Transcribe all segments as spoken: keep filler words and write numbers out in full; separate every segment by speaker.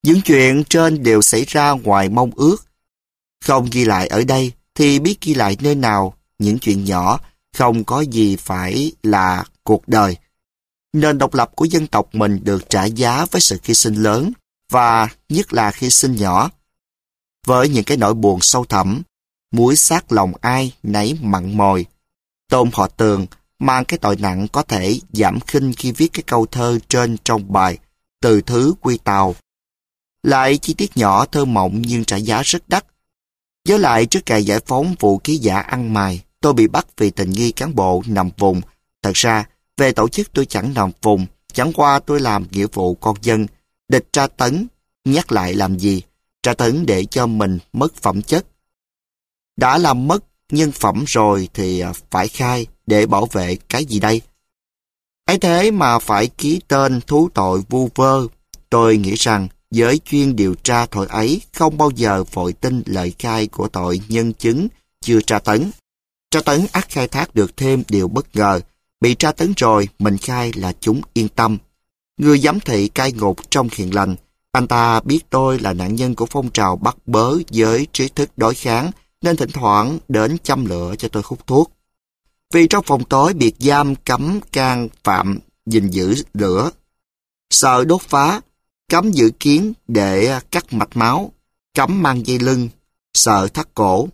Speaker 1: Những chuyện trên đều xảy ra ngoài mong ước. Không ghi lại ở đây thì biết ghi lại nơi nào. Những chuyện nhỏ không có gì phải là cuộc đời. Nền độc lập của dân tộc mình được trả giá với sự hy sinh lớn, và nhất là hy sinh nhỏ. Với những cái nỗi buồn sâu thẳm, muối xát lòng ai nấy mặn mòi. Tôn Họ Tường mang cái tội nặng có thể giảm khinh khi viết cái câu thơ trên trong bài Từ Thứ Quy Tàu. Lại chi tiết nhỏ thơ mộng nhưng trả giá rất đắt. Nhớ lại trước ngày giải phóng vụ ký giả ăn mày, tôi bị bắt vì tình nghi cán bộ nằm vùng. Thật ra, về tổ chức tôi chẳng nằm vùng, chẳng qua tôi làm nghĩa vụ con dân. Địch tra tấn, nhắc lại làm gì? Tra tấn để cho mình mất phẩm chất. Đã làm mất nhân phẩm rồi thì phải khai để bảo vệ cái gì đây? Ấy thế mà phải ký tên thú tội vu vơ. Tôi nghĩ rằng giới chuyên điều tra tội ấy không bao giờ vội tin lời khai của tội nhân chứng chưa tra tấn. Tra tấn ắt khai thác được thêm điều bất ngờ. Bị tra tấn rồi, mình khai là chúng yên tâm. Người giám thị cai ngục trong Hiền Lành, anh ta biết tôi là nạn nhân của phong trào bắt bớ với trí thức đối kháng, nên thỉnh thoảng đến châm lửa cho tôi hút thuốc. Vì trong phòng tối biệt giam cấm can phạm gìn giữ lửa, sợ đốt phá, cấm giữ kiến để cắt mạch máu, cấm mang dây lưng, sợ thắt cổ.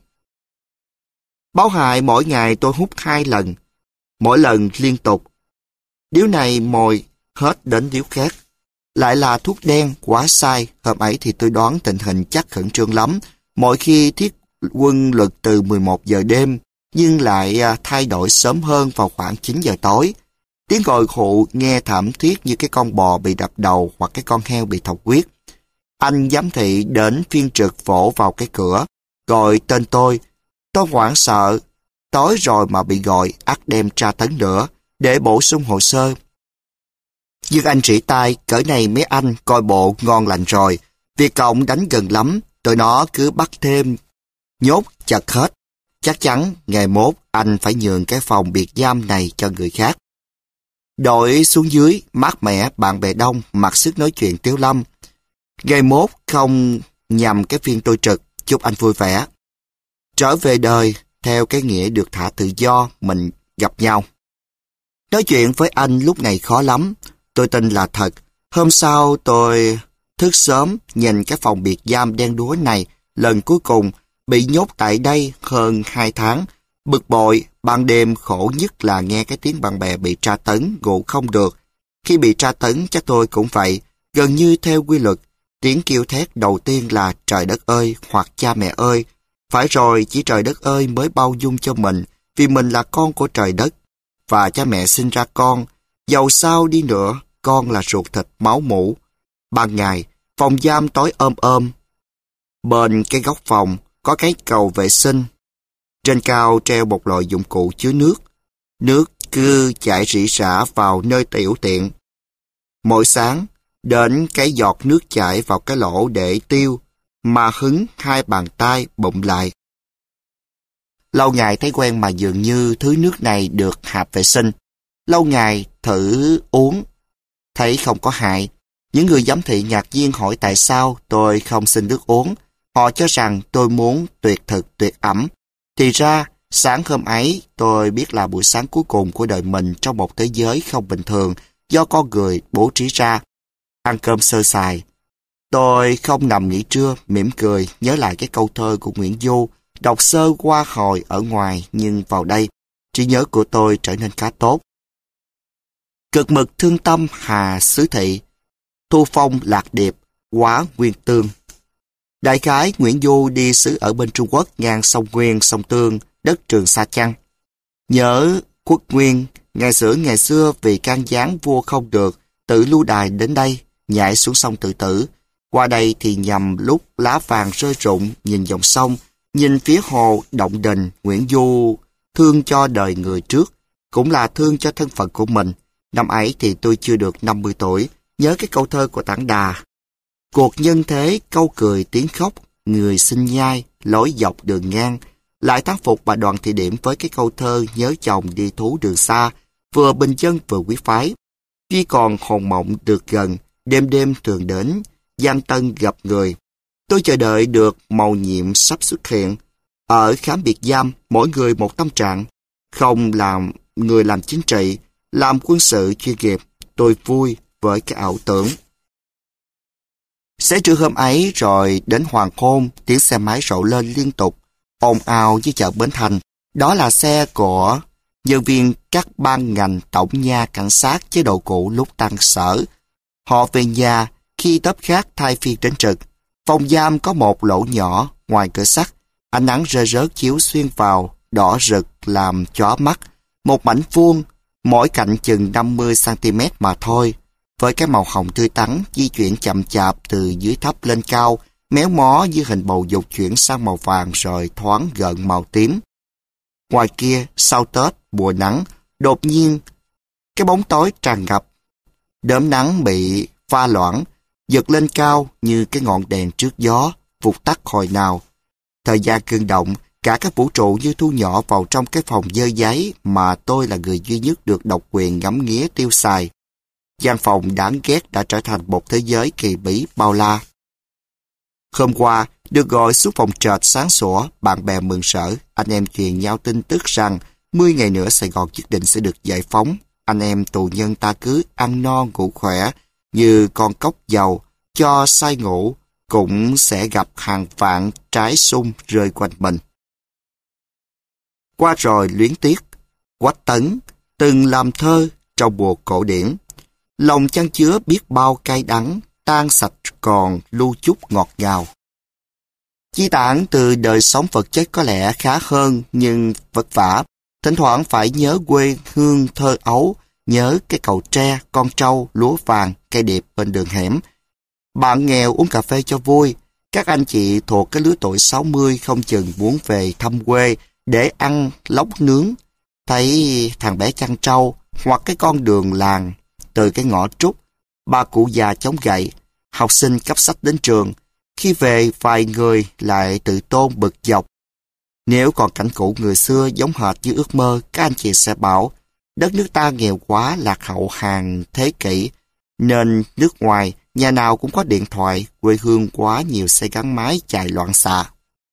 Speaker 1: Báo hại mỗi ngày tôi hút hai lần, mỗi lần liên tục. Điếu này mồi hết đến điếu khác. Lại là thuốc đen, quá sai. Hôm ấy thì tôi đoán tình hình chắc khẩn trương lắm. Mỗi khi thiết quân lực từ mười một giờ đêm, nhưng lại thay đổi sớm hơn vào khoảng chín giờ tối. Tiếng gọi khụ nghe thảm thiết như cái con bò bị đập đầu hoặc cái con heo bị thọc huyết. Anh giám thị đến phiên trực vỗ vào cái cửa, gọi tên tôi. Tôi hoảng sợ. Tối rồi mà bị gọi, ắt đem tra tấn nữa, để bổ sung hồ sơ. Nhưng anh rỉ tai, cỡ này mấy anh coi bộ ngon lành rồi. Việc cộng đánh gần lắm, tụi nó cứ bắt thêm, nhốt chật hết. Chắc chắn ngày mốt anh phải nhường cái phòng biệt giam này cho người khác. Đội xuống dưới, mát mẻ, bạn bè đông, mặc sức nói chuyện tiếu lâm. Ngày mốt không nhằm cái phiên tôi trực, chúc anh vui vẻ. Trở về đời, theo cái nghĩa được thả tự do, mình gặp nhau. Nói chuyện với anh lúc này khó lắm, tôi tin là thật. Hôm sau tôi thức sớm, nhìn cái phòng biệt giam đen đúa này, lần cuối cùng bị nhốt tại đây hơn hai tháng. Bực bội, ban đêm khổ nhất là nghe cái tiếng bạn bè bị tra tấn, ngủ không được. Khi bị tra tấn chắc tôi cũng vậy, gần như theo quy luật. Tiếng kêu thét đầu tiên là trời đất ơi hoặc cha mẹ ơi. Phải rồi, chỉ trời đất ơi mới bao dung cho mình, vì mình là con của trời đất. Và cha mẹ sinh ra con, dầu sao đi nữa, con là ruột thịt máu mủ. Ban ngày, phòng giam tối ôm ôm. Bên cái góc phòng có cái cầu vệ sinh. Trên cao treo một loại dụng cụ chứa nước. Nước cứ chảy rỉ rả vào nơi tiểu tiện. Mỗi sáng, đến cái giọt nước chảy vào cái lỗ để tiêu, mà hứng hai bàn tay bụm lại. Lâu ngày thấy quen mà dường như thứ nước này được hạp vệ sinh. Lâu ngày thử uống, thấy không có hại. Những người giám thị ngạc nhiên hỏi tại sao tôi không xin nước uống. Họ cho rằng tôi muốn tuyệt thực tuyệt ẩm. Thì ra, sáng hôm ấy tôi biết là buổi sáng cuối cùng của đời mình trong một thế giới không bình thường do con người bố trí ra. Ăn cơm sơ sài. Tôi không nằm nghỉ trưa, mỉm cười, nhớ lại cái câu thơ của Nguyễn Du, đọc sơ qua hồi ở ngoài, nhưng vào đây, trí nhớ của tôi trở nên khá tốt. Cực mực thương tâm hà xứ thị, thu phong lạc điệp, quá nguyên tương. Đại khái Nguyễn Du đi xứ ở bên Trung Quốc ngang sông Nguyên, sông Tương, đất Trường Sa chăng. Nhớ Quốc Nguyên, ngày xưa ngày xưa vì can gián vua không được, tự lưu đài đến đây, nhảy xuống sông tự tử. Qua đây thì nhằm lúc lá vàng rơi rụng, nhìn dòng sông, nhìn phía hồ động đình, Nguyễn Du thương cho đời người trước, cũng là thương cho thân phận của mình. Năm ấy thì tôi chưa được năm mươi tuổi, nhớ cái câu thơ của Tản Đà. Cuộc nhân thế câu cười tiếng khóc, người sinh nhai, lối dọc đường ngang. Lại tác phục bà Đoàn Thị Điểm với cái câu thơ nhớ chồng đi thú đường xa, vừa bình dân vừa quý phái. Khi còn hồn mộng được gần, đêm đêm thường đến, Giang Tân gặp người. Tôi chờ đợi được mầu nhiệm sắp xuất hiện. Ở khám biệt giam, mỗi người một tâm trạng. Không làm người làm chính trị, làm quân sự chuyên nghiệp. Tôi vui với cái ảo tưởng. Xế trưa hôm ấy rồi đến hoàng hôn, tiếng xe máy rộ lên liên tục, ồn ào như chợ Bến Thành. Đó là xe của nhân viên các ban ngành tổng nha cảnh sát chế độ cũ lúc tăng sở. Họ về nhà khi tớp khác thay phiên đến trực. Phòng giam có một lỗ nhỏ ngoài cửa sắt. Ánh nắng rơi rớt chiếu xuyên vào, đỏ rực làm chói mắt. Một mảnh vuông, mỗi cạnh chừng năm mươi xăng-ti-mét mà thôi. Với cái màu hồng tươi tắn, di chuyển chậm chạp từ dưới thấp lên cao, méo mó như hình bầu dục chuyển sang màu vàng rồi thoáng gợn màu tím. Ngoài kia, sau Tết, mùa nắng, đột nhiên, cái bóng tối tràn ngập. Đốm nắng bị pha loãng, giật lên cao như cái ngọn đèn trước gió, vụt tắt hồi nào. Thời gian cương động, cả các vũ trụ như thu nhỏ vào trong cái phòng dơ giấy mà tôi là người duy nhất được độc quyền ngắm nghía tiêu xài. Gian phòng đáng ghét đã trở thành một thế giới kỳ bí bao la. Hôm qua, được gọi xuống phòng trệt sáng sủa, bạn bè mừng rỡ, anh em truyền nhau tin tức rằng mười ngày nữa Sài Gòn nhất định sẽ được giải phóng. Anh em tù nhân ta cứ ăn no ngủ khỏe, như con cóc dầu, cho say ngủ, cũng sẽ gặp hàng vạn trái sung rơi quanh mình. Qua rồi luyến tiếc, Quách Tấn từng làm thơ trong mùa cổ điển. Lòng chan chứa biết bao cay đắng, tan sạch còn lưu chút ngọt ngào. Chi tản từ đời sống vật chất có lẽ khá hơn nhưng vất vả. Thỉnh thoảng phải nhớ quê hương thơ ấu, nhớ cái cầu tre, con trâu, lúa vàng, cây điệp bên đường hẻm. Bạn nghèo uống cà phê cho vui. Các anh chị thuộc cái lứa tuổi sáu mươi không chừng muốn về thăm quê để ăn lóc nướng. Thấy thằng bé chăn trâu hoặc cái con đường làng từ cái ngõ trúc, ba cụ già chống gậy, học sinh cấp sách đến trường. Khi về vài người lại tự tôn bực dọc. Nếu còn cảnh cũ người xưa giống hệt như ước mơ, các anh chị sẽ bảo đất nước ta nghèo quá, lạc hậu hàng thế kỷ, nên nước ngoài nhà nào cũng có điện thoại, quê hương quá nhiều xe gắn máy chạy loạn xạ.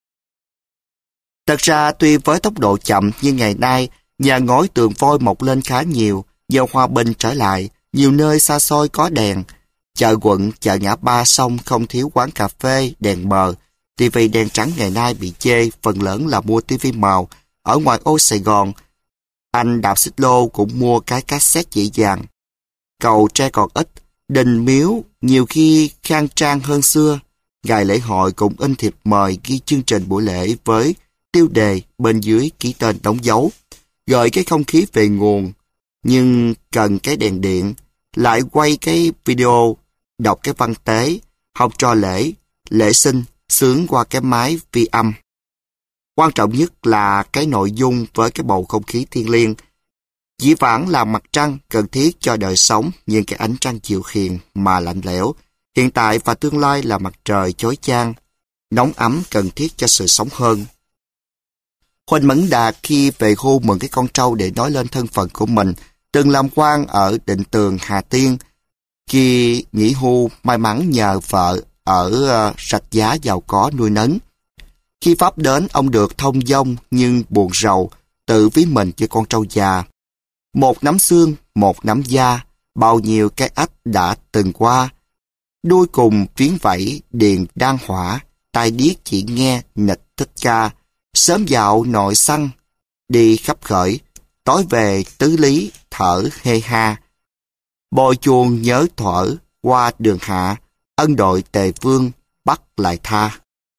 Speaker 1: Thật ra tuy với tốc độ chậm nhưng ngày nay nhà ngói tường vôi mọc lên khá nhiều, giờ hòa bình trở lại, nhiều nơi xa xôi có đèn. Chợ quận, chợ ngã ba sông không thiếu quán cà phê, đèn mờ. Tivi đèn trắng ngày nay bị chê, phần lớn là mua tivi màu. Ở ngoài ô Sài Gòn, anh đạp xích lô cũng mua cái cassette chỉ vàng. Cầu tre còn ít, đình miếu nhiều khi khang trang hơn xưa. Ngày lễ hội cũng in thiệp mời ghi chương trình buổi lễ với tiêu đề bên dưới ký tên đóng dấu, gợi cái không khí về nguồn. Nhưng cần cái đèn điện, lại quay cái video, đọc cái văn tế, học trò lễ, lễ sinh, sướng qua cái máy vi âm. Quan trọng nhất là cái nội dung với cái bầu không khí thiêng liêng. Dĩ vãng là mặt trăng cần thiết cho đời sống, nhưng cái ánh trăng dịu hiền mà lạnh lẽo. Hiện tại và tương lai là mặt trời chói chang, nóng ấm cần thiết cho sự sống hơn. Huỳnh Mẫn Đạt khi về hưu mừng cái con trâu để nói lên thân phận của mình, từng làm quan ở Định Tường, Hà Tiên. Khi nghỉ hưu, may mắn nhờ vợ ở uh, Rạch Giá giàu có nuôi nấng. Khi Pháp đến, ông được thông dong nhưng buồn rầu, tự ví mình như con trâu già. Một nắm xương, một nắm da, bao nhiêu cái ách đã từng qua. Đuôi cùng phiến vẫy, điền đang hỏa, tai điếc chỉ nghe nịch thích ca. Sớm dạo nội xăng, đi khắp khởi, tối về tứ lý, thở hê ha. Bồi chuồng nhớ thuở, qua đường hạ, ân đội tề vương, bắt lại tha.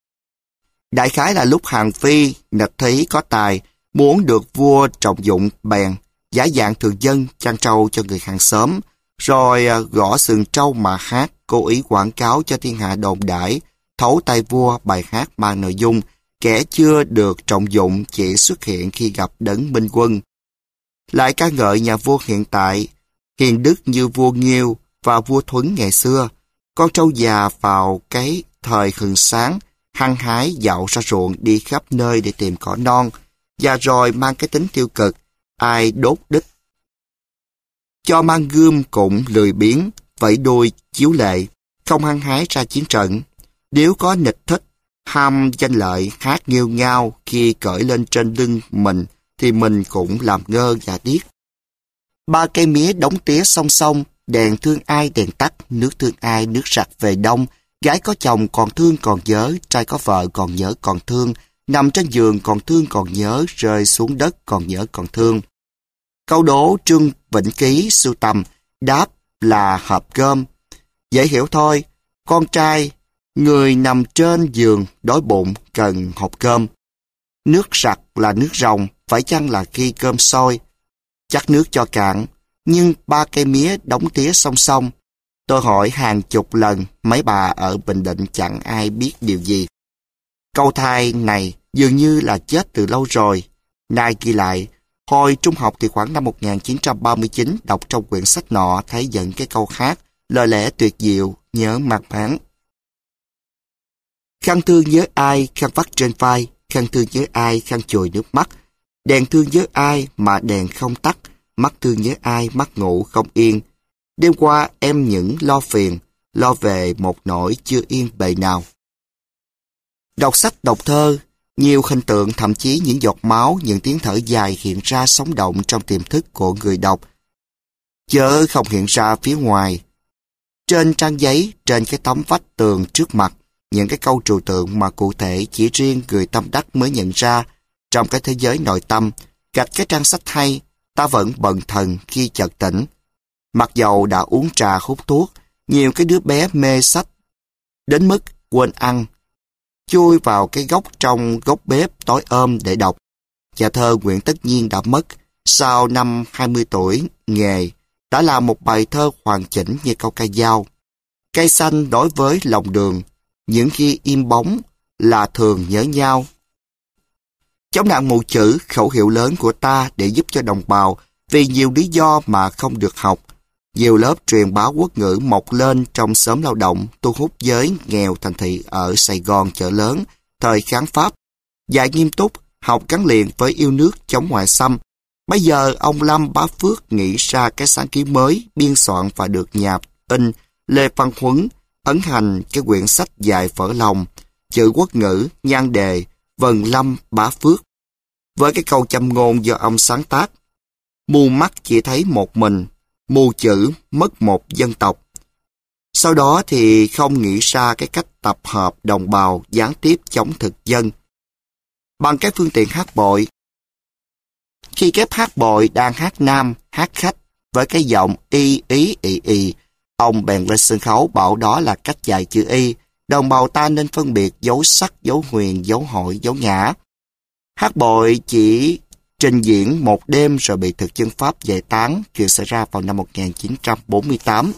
Speaker 1: Đại khái là lúc Hàng Phi, nịch thấy có tài, muốn được vua trọng dụng bèn, giả dạng thường dân chăn trâu cho người hàng xóm, rồi gõ sừng trâu mà hát, cố ý quảng cáo cho thiên hạ đồn đãi, thấu tay vua bài hát mang nội dung, kẻ chưa được trọng dụng chỉ xuất hiện khi gặp đấng minh quân. Lại ca ngợi nhà vua hiện tại, hiền đức như vua Nghiêu và vua Thuấn ngày xưa, con trâu già vào cái thời hừng sáng, hăng hái dạo ra ruộng đi khắp nơi để tìm cỏ non, và rồi mang cái tính tiêu cực, ai đốt đích. Cho mang gươm cũng lười biếng, vẫy đuôi chiếu lệ, không hăng hái ra chiến trận. Nếu có nịch thích, ham danh lợi hát nghêu ngao khi cởi lên trên lưng mình, thì mình cũng làm ngơ và điếc. Ba cây mía đóng tía song song, đèn thương ai đèn tắt, nước thương ai nước sạch về đông, gái có chồng còn thương còn nhớ, trai có vợ còn nhớ còn thương, nằm trên giường còn thương còn nhớ, rơi xuống đất còn nhớ còn thương. Câu đố Trương Vĩnh Ký sưu tầm, đáp là hộp cơm. Dễ hiểu thôi, con trai, người nằm trên giường đói bụng cần hộp cơm. Nước sặc là nước ròng, phải chăng là khi cơm sôi? Chắc nước cho cạn, nhưng ba cây mía đóng tía song song. Tôi hỏi hàng chục lần, mấy bà ở Bình Định chẳng ai biết điều gì. Câu thai này dường như là chết từ lâu rồi. Nay ghi lại, hồi trung học thì khoảng năm một nghìn chín trăm ba mươi chín, đọc trong quyển sách nọ thấy dẫn cái câu khác, lời lẽ tuyệt diệu, nhớ mang máng. Khăn thương nhớ ai, khăn vắt trên vai, khăn thương nhớ ai, khăn chùi nước mắt. Đèn thương nhớ ai mà đèn không tắt, mắt thương nhớ ai, mắt ngủ không yên. Đêm qua em những lo phiền, lo về một nỗi chưa yên bề nào. Đọc sách đọc thơ, nhiều hình tượng thậm chí những giọt máu, những tiếng thở dài hiện ra sống động trong tiềm thức của người đọc, chớ không hiện ra phía ngoài. Trên trang giấy, trên cái tấm vách tường trước mặt, những cái câu trừu tượng mà cụ thể chỉ riêng người tâm đắc mới nhận ra. Trong cái thế giới nội tâm, gạch cái trang sách hay, ta vẫn bần thần khi chợt tỉnh. Mặc dầu đã uống trà hút thuốc, nhiều cái đứa bé mê sách, đến mức quên ăn, chui vào cái góc trong góc bếp tối ôm để đọc. Nhà thơ Nguyễn Tất Nhiên đã mất, sau năm hai mươi tuổi nghề, đã làm một bài thơ hoàn chỉnh như câu ca dao. Cây xanh đối với lòng đường, những khi im bóng là thường nhớ nhau. Chống nạn mù chữ, khẩu hiệu lớn của ta để giúp cho đồng bào vì nhiều lý do mà không được học. Nhiều lớp truyền bá quốc ngữ mọc lên trong xóm lao động, thu hút giới nghèo thành thị ở Sài Gòn chợ lớn, thời kháng Pháp. Dạy nghiêm túc, học gắn liền với yêu nước chống ngoại xâm. Bây giờ ông Lâm Bá Phước nghĩ ra cái sáng kiến mới, biên soạn và được nhà in Lê Văn Huấn ấn hành cái quyển sách dài phở lòng, chữ quốc ngữ, nhan đề, Vần Lâm Bá Phước. Với cái câu châm ngôn do ông sáng tác, mù mắt chỉ thấy một mình, mù chữ mất một dân tộc. Sau đó thì không nghĩ ra cái cách tập hợp đồng bào gián tiếp chống thực dân bằng cái phương tiện hát bội. Khi kép hát bội đang hát nam, hát khách với cái giọng y ý ị ị, ông bèn lên sân khấu bảo đó là cách dạy chữ y. Đồng bào ta nên phân biệt dấu sắc, dấu huyền, dấu hội, dấu nhã. Hát bội chỉ trình diễn một đêm rồi bị thực dân Pháp giải tán, chuyện xảy ra vào năm một nghìn chín trăm bốn mươi tám.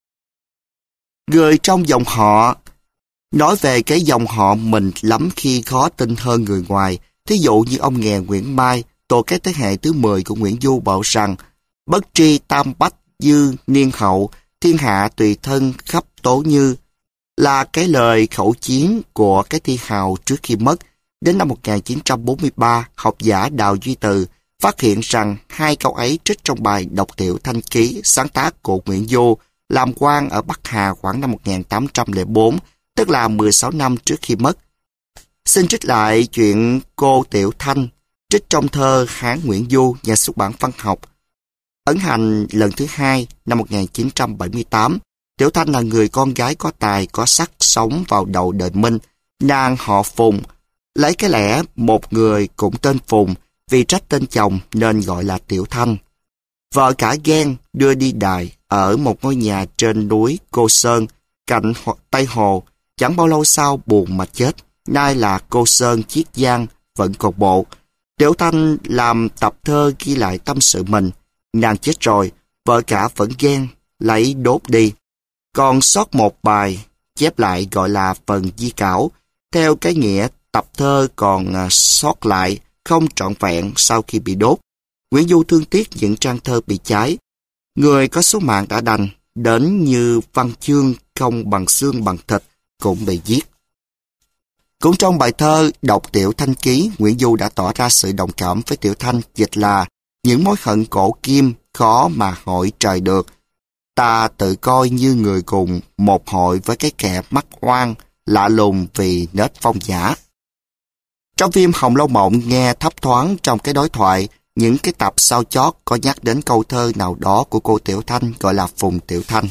Speaker 1: Người trong dòng họ nói về cái dòng họ mình lắm khi khó tin hơn người ngoài. Thí dụ như ông nghè Nguyễn Mai, tổ cái thế hệ thứ mười của Nguyễn Du bảo rằng bất tri tam bách dư niên hậu, thiên hạ tùy thân khắp tố như, là cái lời khẩu chiến của cái thi hào trước khi mất. Đến năm một nghìn chín trăm bốn mươi ba, học giả Đào Duy Từ phát hiện rằng hai câu ấy trích trong bài Độc Tiểu Thanh Ký sáng tác của Nguyễn Du làm quan ở Bắc Hà khoảng năm một nghìn tám trăm lẻ bốn, tức là mười sáu năm trước khi mất. Xin trích lại chuyện cô Tiểu Thanh, trích trong thơ Hán Nguyễn Du, nhà xuất bản Văn học. Ấn hành lần thứ hai năm một nghìn chín trăm bảy mươi tám. Tiểu Thanh là người con gái có tài, có sắc, sống vào đầu đời Minh. Nàng họ Phùng, lấy cái lẽ một người cũng tên Phùng, vì trách tên chồng nên gọi là Tiểu Thanh. Vợ cả ghen đưa đi đài ở một ngôi nhà trên núi Cô Sơn, cạnh Tây Hồ. Chẳng bao lâu sau buồn mà chết. Nay là Cô Sơn Chiết Giang vẫn còn bộ. Tiểu Thanh làm tập thơ ghi lại tâm sự mình. Nàng chết rồi, vợ cả vẫn ghen, lấy đốt đi. Còn sót một bài chép lại gọi là phần di cảo, theo cái nghĩa tập thơ còn sót lại không trọn vẹn sau khi bị đốt. Nguyễn Du thương tiếc những trang thơ bị cháy. Người có số mạng đã đành, đến như văn chương không bằng xương bằng thịt cũng bị giết. Cũng trong bài thơ Độc Tiểu Thanh Ký, Nguyễn Du đã tỏ ra sự đồng cảm với Tiểu Thanh, dịch là những mối hận cổ kim khó mà hội trời được. Ta tự coi như người cùng một hội với cái kẻ mắt oan, lạ lùng vì nết phong giả. Trong phim Hồng Lâu Mộng nghe thấp thoáng trong cái đối thoại, những cái tập sau chót có nhắc đến câu thơ nào đó của cô Tiểu Thanh gọi là Phùng Tiểu Thanh.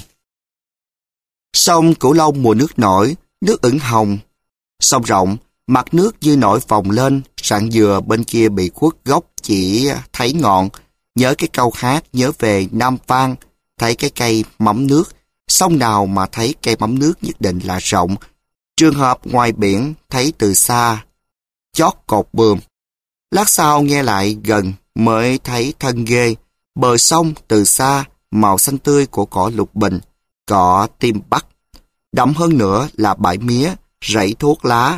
Speaker 1: Sông Cửu Long mùa nước nổi, nước ửng hồng. Sông rộng, mặt nước như nổi phồng lên, sạn dừa bên kia bị khuất gốc chỉ thấy ngọn. Nhớ cái câu hát nhớ về Nam Vang, thấy cái cây mắm nước. Sông nào mà thấy cây mắm nước nhất định là rộng. Trường hợp ngoài biển thấy từ xa, chót cột buồm. Lát sau nghe lại gần mới thấy thân ghê. Bờ sông từ xa, màu xanh tươi của cỏ lục bình, cỏ tim bắc. Đậm hơn nữa là bãi mía, rẫy thuốc lá.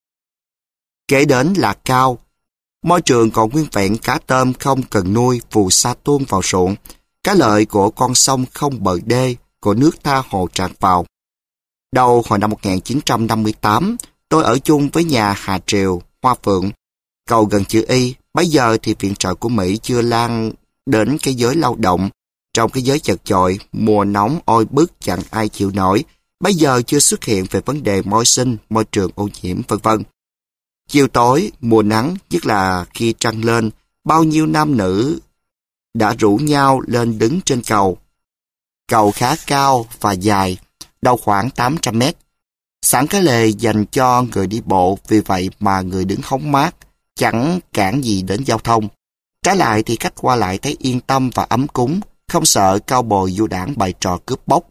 Speaker 1: Kế đến là cao. Môi trường còn nguyên vẹn, cá tôm không cần nuôi, phù sa tuôn vào ruộng. Cá lợi của con sông không bờ đê, của nước tha hồ tràn vào. Đầu hồi năm một nghìn chín trăm năm mươi tám, tôi ở chung với nhà Hà Triều, Hoa Phượng, cầu gần chữ Y. Bây giờ thì viện trợ của Mỹ chưa lan đến cái giới lao động. Trong cái giới chật chội, mùa nóng oi bức chẳng ai chịu nổi. Bây giờ chưa xuất hiện về vấn đề môi sinh, môi trường ô nhiễm, vân vân. Chiều tối, mùa nắng, nhất là khi trăng lên, bao nhiêu nam nữ đã rủ nhau lên đứng trên cầu. Cầu khá cao và dài, đầu khoảng tám trăm mét. Sẵn cái lề dành cho người đi bộ, vì vậy mà người đứng hóng mát, chẳng cản gì đến giao thông. Trái lại thì cách qua lại thấy yên tâm và ấm cúng, không sợ cao bồi du đảng bày trò cướp bóc.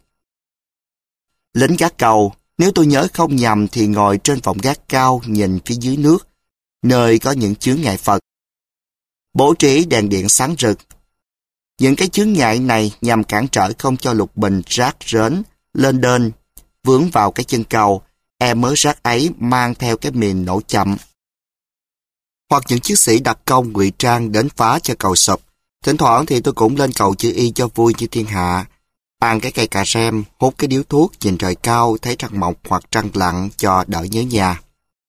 Speaker 1: Lính gác cầu, nếu tôi nhớ không nhầm thì ngồi trên vọng gác cao nhìn phía dưới nước, nơi có những chướng ngại Phật. Bố trí đèn điện sáng rực. Những cái chướng ngại này nhằm cản trở không cho lục bình rác rến, lên đên, vướng vào cái chân cầu, e mớ rác ấy mang theo cái mìn nổ chậm. Hoặc những chiến sĩ đặc công ngụy trang đến phá cho cầu sụp. Thỉnh thoảng thì tôi cũng lên cầu chữ Y cho vui như thiên hạ. Ăn cái cây cà rem, hút cái điếu thuốc, nhìn trời cao, thấy trăng mọc hoặc trăng lặn cho đỡ nhớ nhà.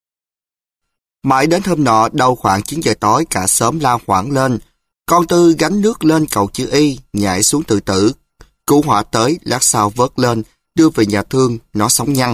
Speaker 1: Mãi đến hôm nọ, đâu khoảng chín giờ tối, cả xóm la hoảng lên. Con Tư gánh nước lên cầu chữ Y, nhảy xuống tự tử. Cứu hỏa tới, lát sau vớt lên, đưa về nhà thương, nó sống nhăn.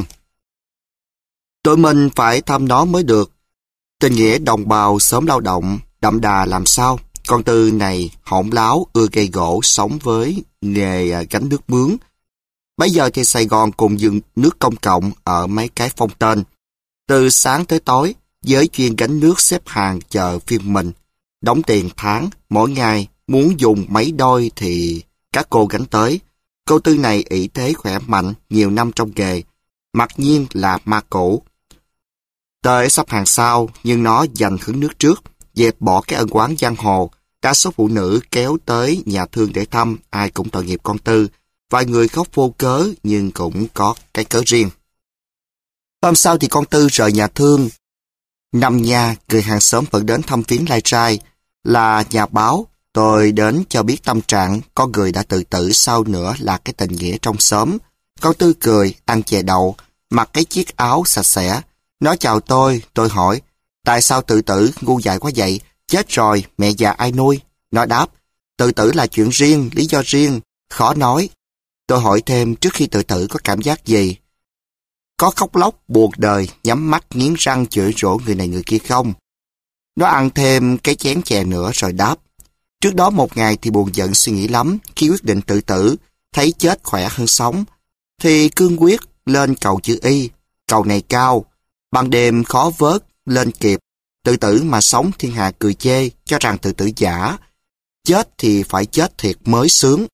Speaker 1: Tụi mình phải thăm nó mới được. Tình nghĩa đồng bào xóm lao động, đậm đà làm sao? Con Tư này hỗn láo, ưa gây gỗ, sống với nghề gánh nước mướn. Bây giờ thì Sài Gòn cùng dừng nước công cộng ở mấy cái phong tên. Từ sáng tới tối, giới chuyên gánh nước xếp hàng chờ phiên mình. Đóng tiền tháng, mỗi ngày muốn dùng mấy đôi thì các cô gánh tới. Cô Tư này ỷ thế khỏe mạnh, nhiều năm trong nghề, mặc nhiên là ma cũ. Tới sắp hàng sau, nhưng nó giành hứng nước trước, dẹp bỏ cái ân oán giang hồ. Đa số phụ nữ kéo tới nhà thương để thăm, ai cũng tội nghiệp con Tư. Vài người khóc vô cớ, nhưng cũng có cái cớ riêng. Hôm sau thì con Tư rời nhà thương. Năm nha, người hàng xóm vẫn đến thăm viếng lai trai. Là nhà báo, tôi đến cho biết tâm trạng, có người đã tự tử, sau nữa là cái tình nghĩa trong xóm. Con Tư cười, ăn chè đậu, mặc cái chiếc áo sạch sẽ. Nó chào tôi, tôi hỏi, tại sao tự tử, ngu dại quá vậy? Chết rồi, mẹ già ai nuôi? Nó đáp, tự tử là chuyện riêng, lý do riêng, khó nói. Tôi hỏi thêm, trước khi tự tử có cảm giác gì? Có khóc lóc, buồn đời, nhắm mắt, nghiến răng, chửi rủa người này người kia không? Nó ăn thêm cái chén chè nữa rồi đáp. Trước đó một ngày thì buồn giận suy nghĩ lắm, khi quyết định tự tử, thấy chết khỏe hơn sống, thì cương quyết lên cầu chữ Y. Cầu này cao, ban đêm khó vớt, lên kịp. Tự tử mà sống thiên hạ cười chê, cho rằng tự tử giả. Chết thì phải chết thiệt mới sướng.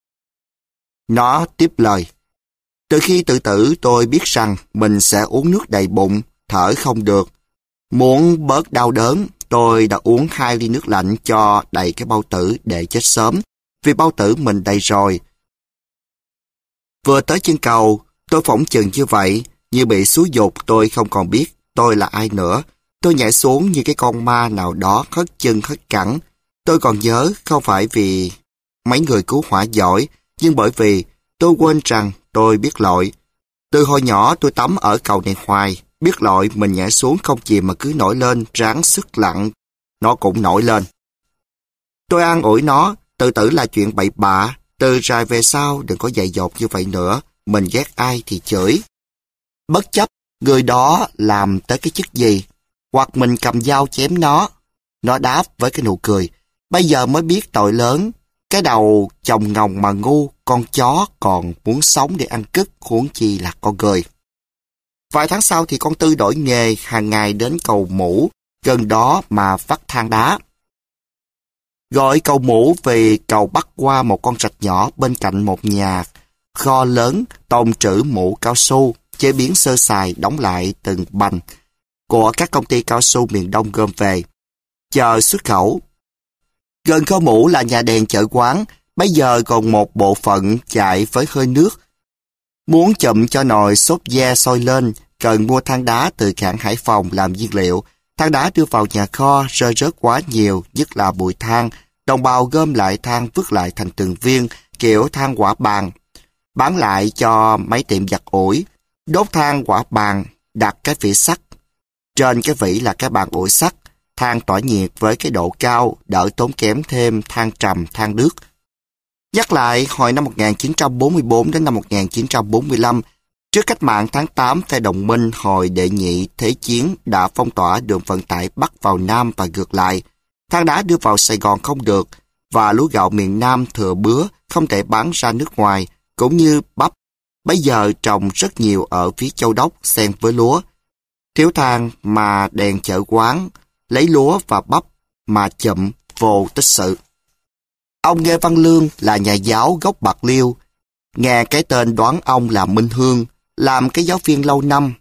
Speaker 1: Nó tiếp lời. Từ khi tự tử tôi biết rằng mình sẽ uống nước đầy bụng, thở không được. Muốn bớt đau đớn, tôi đã uống hai ly nước lạnh cho đầy cái bao tử để chết sớm, vì bao tử mình đầy rồi. Vừa tới chân cầu, tôi phỏng chừng như vậy, như bị xúi dục, tôi không còn biết tôi là ai nữa. Tôi nhảy xuống như cái con ma nào đó, hất chân hất cẳng. Tôi còn nhớ không phải vì mấy người cứu hỏa giỏi, nhưng bởi vì tôi quên rằng tôi biết lội. Từ hồi nhỏ tôi tắm ở cầu này hoài, biết lội mình nhảy xuống không chìm mà cứ nổi lên, ráng sức lặn, nó cũng nổi lên. Tôi an ủi nó, tự tử là chuyện bậy bạ, Từ rày về sau đừng có dại dột như vậy nữa, mình ghét ai thì chửi. Bất chấp người đó làm tới cái chức gì, hoặc mình cầm dao chém nó. Nó đáp với cái nụ cười, bây giờ mới biết tội lớn, cái đầu chồng ngồng mà ngu, con chó còn muốn sống để ăn cứt, huống chi là con người. Vài tháng sau thì con Tư đổi nghề, hàng ngày đến cầu Mũ, gần đó mà vắt than đá. Gọi cầu Mũ vì cầu bắc qua một con rạch nhỏ bên cạnh một nhà kho lớn tồn trữ mũ cao su, chế biến sơ sài đóng lại từng bành của các công ty cao su miền Đông gom về, chờ xuất khẩu. Gần kho Mũ là nhà đèn chợ quán, bây giờ còn một bộ phận chạy với hơi nước. Muốn chậm cho nồi sốt da sôi lên, cần mua than đá từ cảng Hải Phòng làm nhiên liệu. Than đá đưa vào nhà kho rơi rớt quá nhiều, nhất là bụi than. Đồng bào gom lại than vứt lại thành từng viên, kiểu than quả bàn, bán lại cho mấy tiệm giặt ủi. Đốt than quả bàn, đặt cái vỉ sắt. Trên cái vỉ là cái bàn ủi sắt. Than tỏa nhiệt với cái độ cao, đỡ tốn kém thêm than trầm, than nước. Nhắc lại, hồi năm một nghìn chín trăm bốn mươi tư đến năm một nghìn chín trăm bốn mươi lăm, trước cách mạng tháng tám, phe đồng minh hồi đệ nhị thế chiến đã phong tỏa đường vận tải Bắc vào Nam và ngược lại. Than đá đưa vào Sài Gòn không được, và lúa gạo miền Nam thừa bứa không thể bán ra nước ngoài, cũng như bắp. Bây giờ trồng rất nhiều ở phía Châu Đốc xen với lúa. Thiếu than mà đèn chợ quán, lấy lúa và bắp mà chậm vô tích sự. Ông Nghê Văn Lương là nhà giáo gốc Bạc Liêu. Nghe cái tên đoán ông là Minh Hương, làm cái giáo viên lâu năm.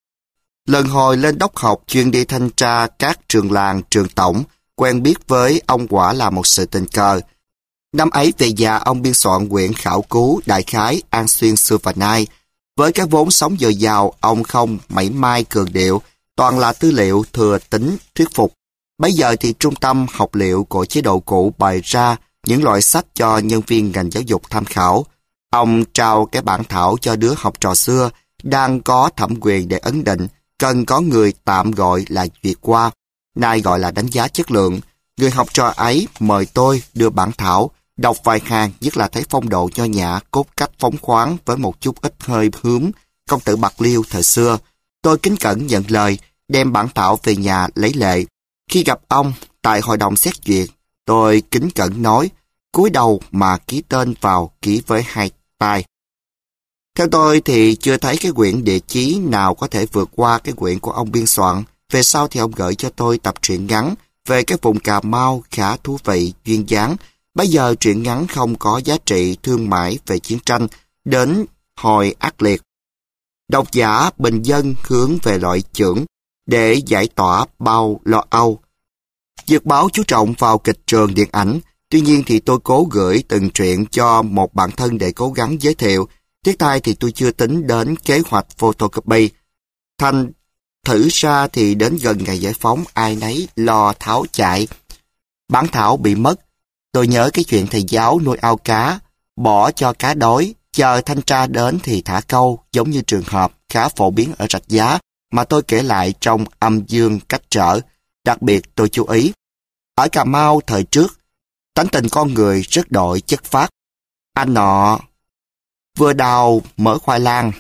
Speaker 1: Lần hồi lên đốc học chuyên đi thanh tra các trường làng, trường tổng, quen biết với ông quả là một sự tình cờ. Năm ấy về già ông biên soạn quyển khảo cứu đại khái An Xuyên xưa và nay. Với cái vốn sống dồi dào, ông không mảy may cường điệu, toàn là tư liệu thừa tính thuyết phục. Bây giờ thì trung tâm học liệu của chế độ cũ bày ra những loại sách cho nhân viên ngành giáo dục tham khảo. Ông trao cái bản thảo cho đứa học trò xưa, đang có thẩm quyền để ấn định, cần có người tạm gọi là duyệt qua, nay gọi là đánh giá chất lượng. Người học trò ấy mời tôi đưa bản thảo, đọc vài hàng, nhất là thấy phong độ nho nhã, cốt cách phóng khoáng với một chút ít hơi hướng công tử Bạc Liêu thời xưa. Tôi kính cẩn nhận lời, đem bản thảo về nhà lấy lệ. Khi gặp ông tại hội đồng xét duyệt, tôi kính cẩn nói, cúi đầu mà ký tên vào, ký với hai tay. Theo tôi thì chưa thấy cái quyển địa chí nào có thể vượt qua cái quyển của ông biên soạn. Về sau thì ông gửi cho tôi tập truyện ngắn về cái vùng Cà Mau khá thú vị, duyên dáng. Bây giờ truyện ngắn không có giá trị thương mại về chiến tranh, đến hồi ác liệt. Độc giả bình dân hướng về loại chưởng để giải tỏa bao lo âu. Dược báo chú trọng vào kịch trường điện ảnh, tuy nhiên thì tôi cố gửi từng truyện cho một bạn thân để cố gắng giới thiệu. Tiếc thay thì tôi chưa tính đến kế hoạch photocopy. Thành thử ra thì đến gần ngày giải phóng ai nấy lo tháo chạy. Bản thảo bị mất. Tôi nhớ cái chuyện thầy giáo nuôi ao cá, bỏ cho cá đói, chờ thanh tra đến thì thả câu, giống như trường hợp khá phổ biến ở Rạch Giá mà tôi kể lại trong Âm Dương Cách Trở. Đặc biệt tôi chú ý, ở Cà Mau thời trước, tánh tình con người rất đội chất phác. Anh nọ vừa đào mỡ khoai lang,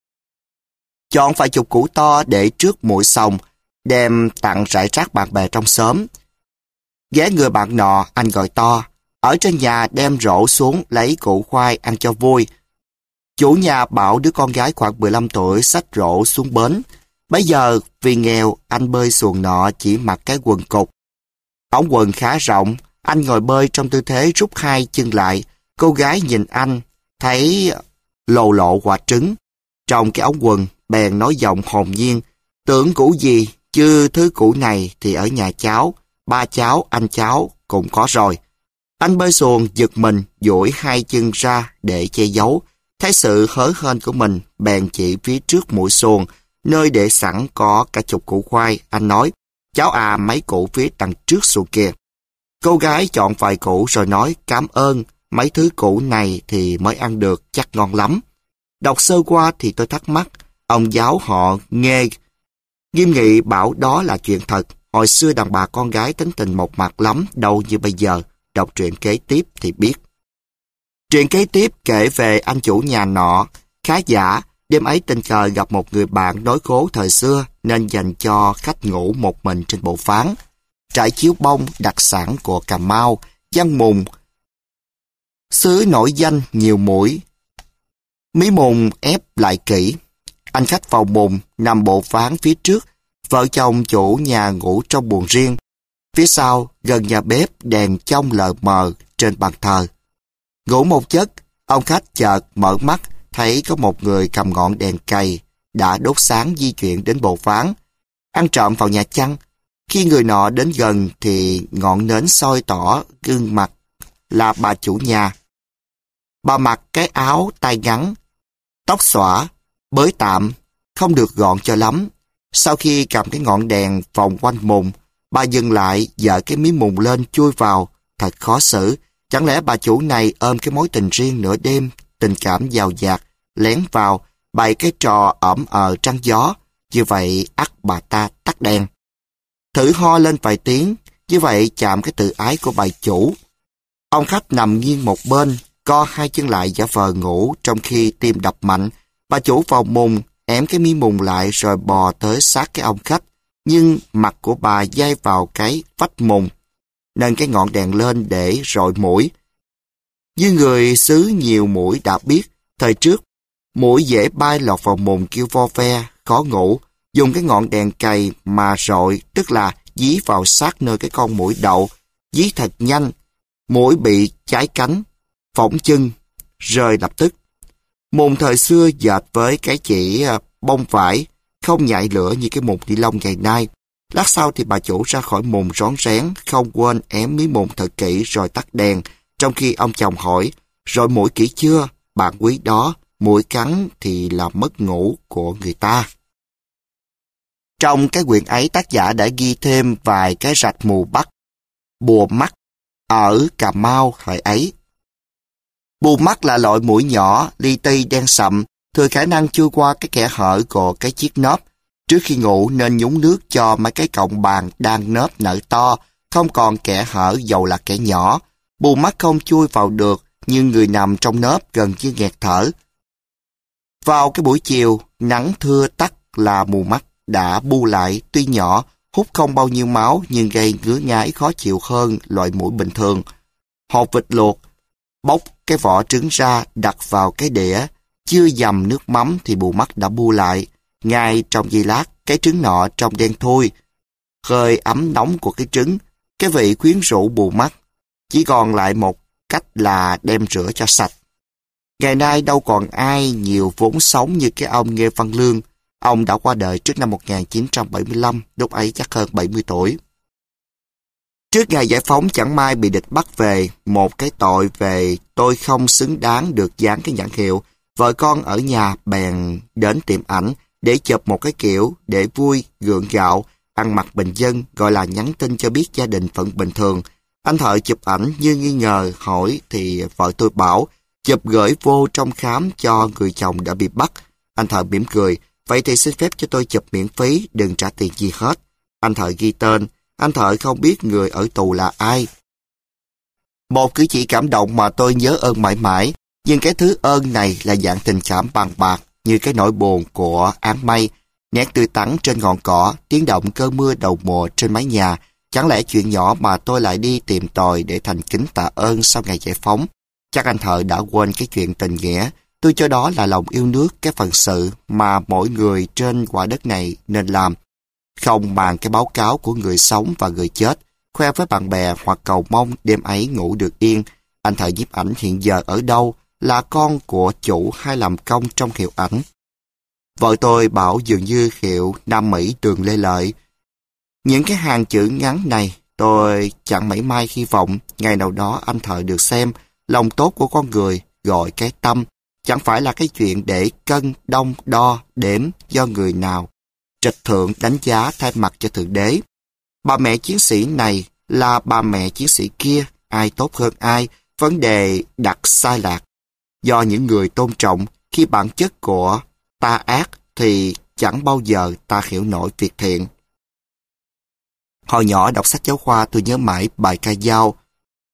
Speaker 1: chọn vài chục củ to để trước mũi sòng, đem tặng rải rác bạn bè trong xóm. Ghé người bạn nọ, anh gọi to, ở trên nhà đem rổ xuống lấy củ khoai ăn cho vui. Chủ nhà bảo đứa con gái khoảng mười lăm tuổi xách rổ xuống bến. Bây giờ vì nghèo, anh bơi xuồng nọ chỉ mặc cái quần cục. Ống quần khá rộng, anh ngồi bơi trong tư thế rút hai chân lại. Cô gái nhìn anh, thấy lồ lộ quả trứng. Trong cái ống quần, bèn nói giọng hồn nhiên, tưởng củ gì, chứ thứ củ này thì ở nhà cháu, ba cháu, anh cháu cũng có rồi. Anh bơi xuồng giật mình, duỗi hai chân ra để che giấu. Thấy sự hớ hênh của mình, bèn chỉ phía trước mũi xuồng, nơi để sẵn có cả chục củ khoai. Anh nói, cháu à, mấy củ phía đằng trước xuồng kìa. Cô gái chọn vài củ rồi nói, cảm ơn, mấy thứ củ này thì mới ăn được, chắc ngon lắm. Đọc sơ qua thì tôi thắc mắc, ông giáo họ Nghê nghiêm nghị bảo đó là chuyện thật. Hồi xưa đàn bà con gái tính tình một mặt lắm, đâu như bây giờ. Đọc truyện kế tiếp thì biết. Truyện kế tiếp kể về anh chủ nhà nọ, khá giả, đêm ấy tình cờ gặp một người bạn nói khố thời xưa nên dành cho khách ngủ một mình trên bộ phán. Trải chiếu bông đặc sản của Cà Mau, Giang Mùng, xứ nổi danh nhiều mũi. Mí mùng ép lại kỹ. Anh khách vào mùng, nằm bộ phán phía trước, vợ chồng chủ nhà ngủ trong buồng riêng. Phía sau, gần nhà bếp, đèn chông lờ mờ trên bàn thờ. Ngủ một giấc, ông khách chợt mở mắt, thấy có một người cầm ngọn đèn cầy, đã đốt sáng di chuyển đến bộ phán. Ăn trộm vào nhà chăng? Khi người nọ đến gần thì ngọn nến soi tỏ gương mặt là bà chủ nhà. Bà mặc cái áo tay ngắn, tóc xõa, bới tạm, không được gọn cho lắm. Sau khi cầm cái ngọn đèn vòng quanh mùng, bà dừng lại dở cái mí mùng lên chui vào, thật khó xử. Chẳng lẽ bà chủ này ôm cái mối tình riêng nửa đêm, tình cảm giàu dạt, lén vào, bày cái trò ẩm ờ trăng gió. Như vậy ắt bà ta tắt đèn. Thử ho lên vài tiếng, như vậy chạm cái tự ái của bà chủ. Ông khách nằm nghiêng một bên, co hai chân lại giả vờ ngủ trong khi tim đập mạnh. Bà chủ vào mùng, ém cái mi mùng lại rồi bò tới sát cái ông khách. Nhưng mặt của bà dai vào cái vách mùng, nâng cái ngọn đèn lên để rọi mũi. Như người xứ nhiều mũi đã biết, thời trước, mũi dễ bay lọt vào mùng kêu vo ve, khó ngủ. Dùng cái ngọn đèn cầy mà rọi, tức là dí vào sát nơi cái con mũi đậu, dí thật nhanh, mũi bị cháy cánh, phỏng chân, rơi lập tức. Mùng thời xưa dệt với cái chỉ bông vải, không nhạy lửa như cái mùng ni lông ngày nay. Lát sau thì bà chủ ra khỏi mùng rón rén, không quên ém mí mùng thật kỹ rồi tắt đèn, trong khi ông chồng hỏi, rồi mũi kỹ chưa? Bạn quý đó, mũi cắn thì là mất ngủ của người ta. Trong cái quyển ấy tác giả đã ghi thêm vài cái rạch mù bắt, bùa mắt, ở Cà Mau thời ấy. Bùa mắt là loại mũi nhỏ, li ti đen sậm, thừa khả năng chui qua cái kẽ hở của cái chiếc nớp. Trước khi ngủ nên nhúng nước cho mấy cái cọng bàn đang nớp nở to, không còn kẽ hở dầu là kẽ nhỏ. Bùa mắt không chui vào được, nhưng người nằm trong nớp gần như nghẹt thở. Vào cái buổi chiều, nắng thưa tắt là mù mắt đã bu lại, tuy nhỏ, hút không bao nhiêu máu nhưng gây ngứa ngáy khó chịu hơn loại mũi bình thường. Hột vịt luộc, bóc cái vỏ trứng ra đặt vào cái đĩa, chưa dầm nước mắm thì bù mắt đã bu lại. Ngay trong giây lát, cái trứng nọ trong đen thui. Hơi ấm nóng của cái trứng, cái vị quyến rũ bù mắt. Chỉ còn lại một cách là đem rửa cho sạch. Ngày nay đâu còn ai nhiều vốn sống như cái ông Nghê Văn Lương. Ông đã qua đời trước năm một nghìn chín trăm bảy mươi lăm, lúc ấy chắc hơn bảy mươi tuổi. Trước ngày giải phóng chẳng may bị địch bắt về, một cái tội về tôi không xứng đáng được dán cái nhãn hiệu. Vợ con ở nhà bèn đến tiệm ảnh để chụp một cái kiểu để vui, gượng gạo, ăn mặc bình dân, gọi là nhắn tin cho biết gia đình vẫn bình thường. Anh thợ chụp ảnh như nghi ngờ hỏi thì vợ tôi bảo chụp gửi vô trong khám cho người chồng đã bị bắt. Anh thợ mỉm cười, vậy thì xin phép cho tôi chụp miễn phí, đừng trả tiền gì hết. Anh thợ ghi tên, anh thợ không biết người ở tù là ai. Một cử chỉ cảm động mà tôi nhớ ơn mãi mãi, nhưng cái thứ ơn này là dạng tình cảm bằng bạc, như cái nỗi buồn của áng mây, nét tươi tắn trên ngọn cỏ, tiếng động cơn mưa đầu mùa trên mái nhà. Chẳng lẽ chuyện nhỏ mà tôi lại đi tìm tòi để thành kính tạ ơn sau ngày giải phóng? Chắc anh thợ đã quên cái chuyện tình nghĩa. Tôi cho đó là lòng yêu nước, cái phận sự mà mỗi người trên quả đất này nên làm. Không màng cái báo cáo của người sống và người chết, khoe với bạn bè hoặc cầu mong đêm ấy ngủ được yên. Anh thợ nhiếp ảnh hiện giờ ở đâu? Là con của chủ hay làm công trong hiệu ảnh? Vợ tôi bảo dường như hiệu Nam Mỹ Đường Lê Lợi. Những cái hàng chữ ngắn này tôi chẳng mảy may hy vọng ngày nào đó anh thợ được xem lòng tốt của con người gọi cái tâm, chẳng phải là cái chuyện để cân, đong, đo, đếm do người nào trịch thượng đánh giá thay mặt cho Thượng Đế. Bà mẹ chiến sĩ này là bà mẹ chiến sĩ kia, ai tốt hơn ai, vấn đề đặt sai lạc. Do những người tôn trọng, khi bản chất của ta ác thì chẳng bao giờ ta hiểu nổi việc thiện. Hồi nhỏ đọc sách giáo khoa tôi nhớ mãi bài ca dao.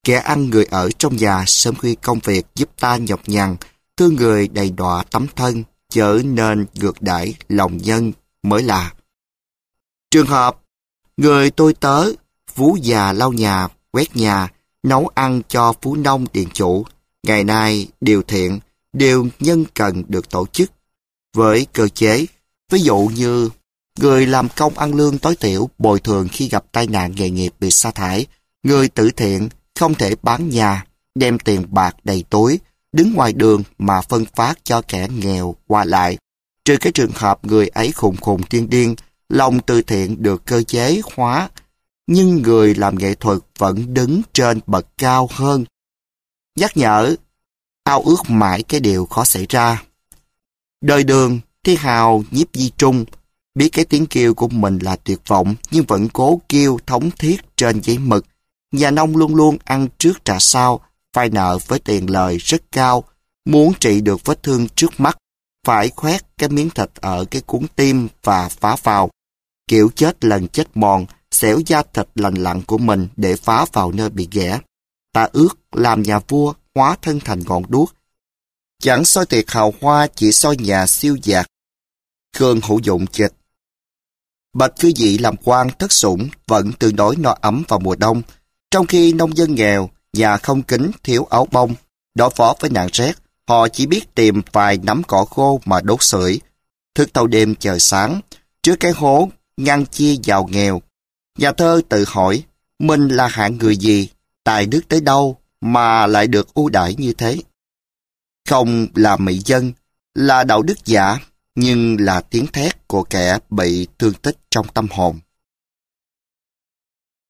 Speaker 1: Kẻ ăn người ở trong nhà sớm khuya công việc giúp ta nhọc nhằn, thương người đầy đọa tấm thân, trở nên ngược đãi lòng nhân mới là. Trường hợp, người tôi tớ, vú già lau nhà, quét nhà, nấu ăn cho phú nông điện chủ, ngày nay điều thiện, đều nhân cần được tổ chức với cơ chế. Ví dụ như người làm công ăn lương tối thiểu bồi thường khi gặp tai nạn nghề nghiệp bị sa thải, người tử thiện không thể bán nhà, đem tiền bạc đầy túi, đứng ngoài đường mà phân phát cho kẻ nghèo qua lại. Trừ cái trường hợp người ấy khùng khùng điên điên, lòng từ thiện được cơ chế hóa, nhưng người làm nghệ thuật vẫn đứng trên bậc cao hơn. Nhắc nhở, ao ước mãi cái điều khó xảy ra. Đời Đường, thi hào nhiếp di trung, biết cái tiếng kêu của mình là tuyệt vọng, nhưng vẫn cố kêu thống thiết trên giấy mực. Nhà nông luôn luôn ăn trước trả sau, vay nợ với tiền lời rất cao. Muốn trị được vết thương trước mắt, phải khoét cái miếng thịt ở cái cuốn tim và phá vào. Kiểu chết lần chết mòn, xẻo da thịt lành lặn của mình để phá vào nơi bị ghẻ. Ta ước làm nhà vua hóa thân thành ngọn đuốc. Chẳng soi tiệc hào hoa, chỉ soi nhà siêu dạt. Khương Hữu Dụng dịch. Bạch cư dị làm quan thất sủng vẫn tương đối no ấm vào mùa đông, trong khi nông dân nghèo, nhà không kính, thiếu áo bông, đối phó với nạn rét, họ chỉ biết tìm vài nắm cỏ khô mà đốt sưởi, thức thâu đêm chờ sáng, trước cái hố ngăn chia giàu nghèo. Nhà thơ tự hỏi, mình là hạng người gì, tài đức tới đâu mà lại được ưu đãi như thế? Không là mỹ dân, là đạo đức giả, nhưng là tiếng thét của kẻ bị thương tích trong tâm hồn.